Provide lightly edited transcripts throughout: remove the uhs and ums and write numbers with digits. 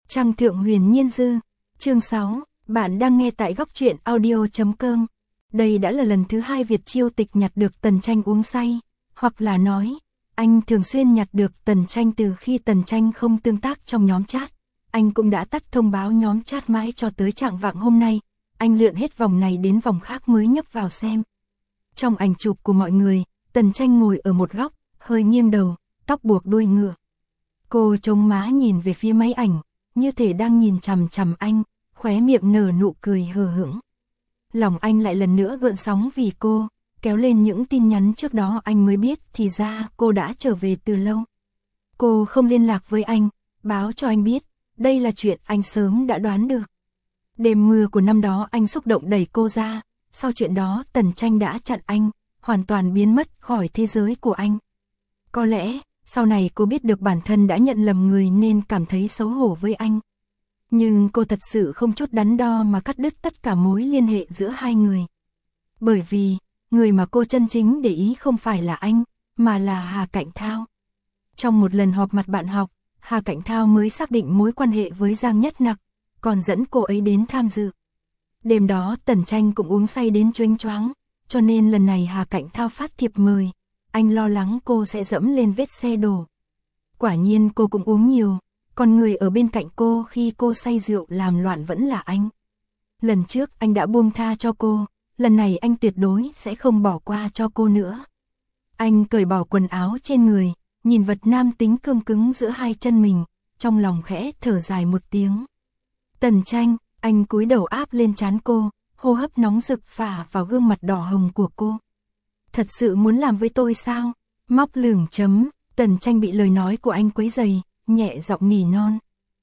Trăng Thượng Huyền Nhiên Dư, chương 6, bạn đang nghe tại góc truyện audio.com. Đây đã là lần thứ 2 Việt Chiêu Tịch nhặt được Tần Tranh uống say, hoặc là nói, anh thường xuyên nhặt được Tần Tranh từ khi Tần Tranh không tương tác trong nhóm chat. Anh cũng đã tắt thông báo nhóm chat mãi cho tới trạng vạng hôm nay, anh lượn hết vòng này đến vòng khác mới nhấp vào xem. Trong ảnh chụp của mọi người, Tần Tranh ngồi ở một góc, hơi nghiêng đầu, tóc buộc đuôi ngựa. Cô chống má nhìn về phía máy ảnh, như thể đang nhìn chằm chằm anh, khóe miệng nở nụ cười hờ hững. Lòng anh lại lần nữa gợn sóng vì cô, kéo lên những tin nhắn trước đó anh mới biết thì ra cô đã trở về từ lâu. Cô không liên lạc với anh, báo cho anh biết, đây là chuyện anh sớm đã đoán được. Đêm mưa của năm đó anh xúc động đẩy cô ra, sau chuyện đó Tần Tranh đã chặn anh, hoàn toàn biến mất khỏi thế giới của anh. Có lẽ, sau này cô biết được bản thân đã nhận lầm người nên cảm thấy xấu hổ với anh. Nhưng cô thật sự không chút đắn đo mà cắt đứt tất cả mối liên hệ giữa hai người. Bởi vì, người mà cô chân chính để ý không phải là anh, mà là Hà Cảnh Thao. Trong một lần họp mặt bạn học, Hà Cảnh Thao mới xác định mối quan hệ với Giang Nhất Nặc, còn dẫn cô ấy đến tham dự. Đêm đó Tần Tranh cũng uống say đến choáng choáng, cho nên lần này Hà Cảnh Thao phát thiệp mời. Anh lo lắng cô sẽ dẫm lên vết xe đổ. Quả nhiên cô cũng uống nhiều, còn người ở bên cạnh cô khi cô say rượu làm loạn vẫn là anh. Lần trước anh đã buông tha cho cô, lần này anh tuyệt đối sẽ không bỏ qua cho cô nữa. Anh cởi bỏ quần áo trên người, nhìn vật nam tính cương cứng giữa hai chân mình, trong lòng khẽ thở dài một tiếng. Tần Tranh, anh cúi đầu áp lên trán cô, hô hấp nóng rực phả vào gương mặt đỏ hồng của cô. Thật sự muốn làm với tôi sao? Móc lửng chấm, Tần Tranh bị lời nói của anh quấy rầy, nhẹ giọng nỉ non.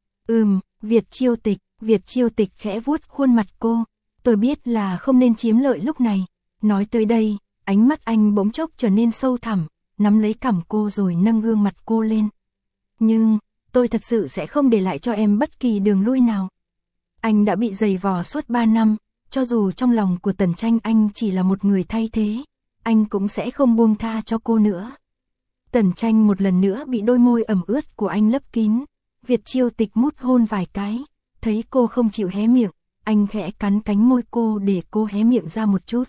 Việt Chiêu Tịch khẽ vuốt khuôn mặt cô, tôi biết là không nên chiếm lợi lúc này. Nói tới đây, ánh mắt anh bỗng chốc trở nên sâu thẳm, nắm lấy cằm cô rồi nâng gương mặt cô lên. Nhưng, tôi thật sự sẽ không để lại cho em bất kỳ đường lui nào. Anh đã bị giày vò suốt 3 năm, cho dù trong lòng của Tần Tranh anh chỉ là một người thay thế, anh cũng sẽ không buông tha cho cô nữa. Tần Tranh một lần nữa bị đôi môi ẩm ướt của anh lấp kín, Việt Chiêu Tịch mút hôn vài cái, thấy cô không chịu hé miệng, anh khẽ cắn cánh môi cô để cô hé miệng ra một chút.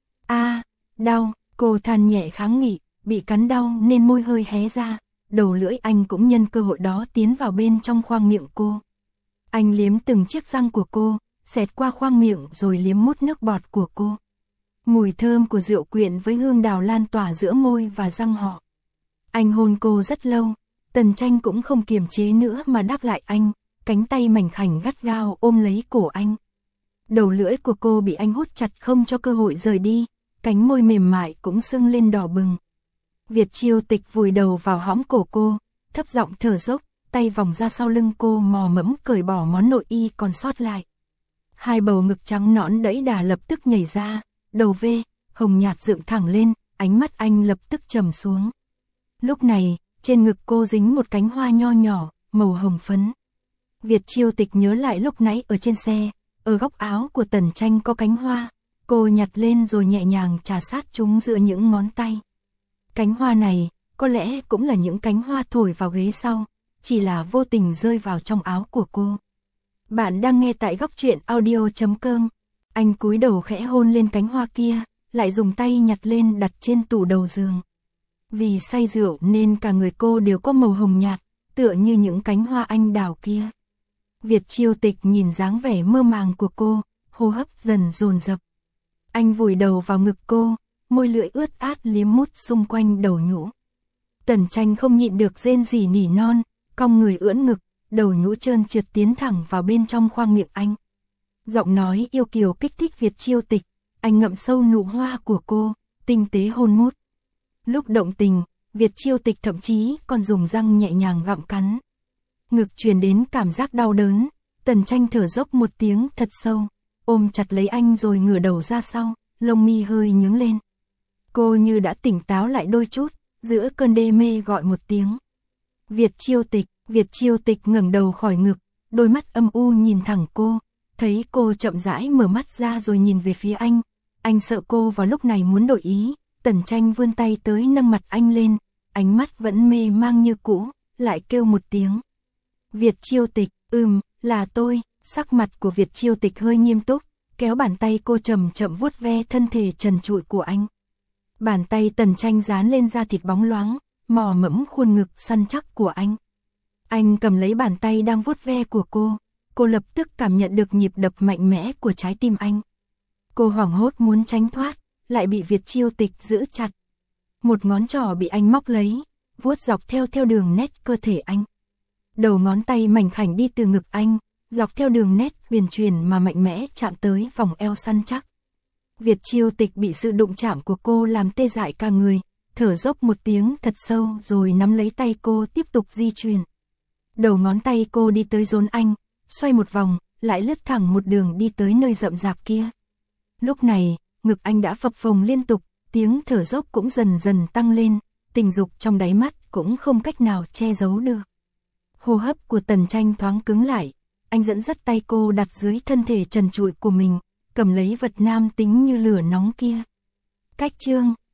Đau, cô than nhẹ kháng nghị, bị cắn đau nên môi hơi hé ra, đầu lưỡi anh cũng nhân cơ hội đó tiến vào bên trong khoang miệng cô. Anh liếm từng chiếc răng của cô, xẹt qua khoang miệng rồi liếm mút nước bọt của cô. Mùi thơm của rượu quyện với hương đào lan tỏa giữa môi và răng họ. Anh hôn cô rất lâu, Tần Tranh cũng không kiềm chế nữa mà đáp lại anh, cánh tay mảnh khảnh gắt gao ôm lấy cổ anh. Đầu lưỡi của cô bị anh hút chặt không cho cơ hội rời đi, cánh môi mềm mại cũng sưng lên đỏ bừng. Việt Chiêu Tịch vùi đầu vào hõm cổ cô, thấp giọng thở dốc, tay vòng ra sau lưng cô mò mẫm cởi bỏ món nội y còn sót lại. Hai bầu ngực trắng nõn đẫy đà lập tức nhảy ra, đầu V, hồng nhạt dựng thẳng lên, ánh mắt anh lập tức trầm xuống. Lúc này, trên ngực cô dính một cánh hoa nho nhỏ, màu hồng phấn. Việt Chiêu Tịch nhớ lại lúc nãy ở trên xe, ở góc áo của Tần Tranh có cánh hoa, cô nhặt lên rồi nhẹ nhàng chà sát chúng giữa những ngón tay. Cánh hoa này, có lẽ cũng là những cánh hoa thổi vào ghế sau, chỉ là vô tình rơi vào trong áo của cô. Bạn đang nghe tại góc truyện audio.com. Anh cúi đầu khẽ hôn lên cánh hoa kia, lại dùng tay nhặt lên đặt trên tủ đầu giường. Vì say rượu nên cả người cô đều có màu hồng nhạt, tựa như những cánh hoa anh đào kia. Việt Chiêu Tịch nhìn dáng vẻ mơ màng của cô, hô hấp dần dồn dập. Anh vùi đầu vào ngực cô, môi lưỡi ướt át liếm mút xung quanh đầu nhũ. Tần Tranh không nhịn được rên rỉ nỉ non, cong người ưỡn ngực, đầu nhũ trơn trượt tiến thẳng vào bên trong khoang miệng anh. Giọng nói yêu kiều kích thích Việt Chiêu Tịch, anh ngậm sâu nụ hoa của cô, tinh tế hôn mút. Lúc động tình, Việt Chiêu Tịch thậm chí còn dùng răng nhẹ nhàng gặm cắn. Ngực truyền đến cảm giác đau đớn, Tần Tranh thở dốc một tiếng thật sâu, ôm chặt lấy anh rồi ngửa đầu ra sau, lông mi hơi nhướng lên. Cô như đã tỉnh táo lại đôi chút, giữa cơn đê mê gọi một tiếng. Việt Chiêu Tịch ngẩng đầu khỏi ngực, đôi mắt âm u nhìn thẳng cô, thấy cô chậm rãi mở mắt ra rồi nhìn về phía anh. Anh sợ cô vào lúc này muốn đổi ý, Tần Tranh vươn tay tới nâng mặt anh lên, ánh mắt vẫn mê mang như cũ, lại kêu một tiếng. Việt Chiêu Tịch, Là tôi. Sắc mặt của Việt Chiêu Tịch hơi nghiêm túc, kéo bàn tay cô chậm chậm vuốt ve thân thể trần trụi của anh. Bàn tay Tần Tranh dán lên da thịt bóng loáng, mò mẫm khuôn ngực săn chắc của anh. Anh cầm lấy bàn tay đang vuốt ve của cô lập tức cảm nhận được nhịp đập mạnh mẽ của trái tim anh. Cô hoảng hốt muốn tránh thoát, lại bị Việt Chiêu Tịch giữ chặt. Một ngón trỏ bị anh móc lấy, vuốt dọc theo đường nét cơ thể anh. Đầu ngón tay mảnh khảnh đi từ ngực anh, dọc theo đường nét huyền chuyển mà mạnh mẽ chạm tới vòng eo săn chắc. Việt Chiêu Tịch bị sự đụng chạm của cô làm tê dại cả người, thở dốc một tiếng thật sâu rồi nắm lấy tay cô tiếp tục di chuyển. Đầu ngón tay cô đi tới rốn anh, xoay một vòng, lại lướt thẳng một đường đi tới nơi rậm rạp kia. Lúc này, ngực anh đã phập phồng liên tục, tiếng thở dốc cũng dần dần tăng lên, tình dục trong đáy mắt cũng không cách nào che giấu được. Hô hấp của Tần Tranh thoáng cứng lại, anh dẫn dắt tay cô đặt dưới thân thể trần trụi của mình, cầm lấy vật nam tính như lửa nóng kia. Cách chương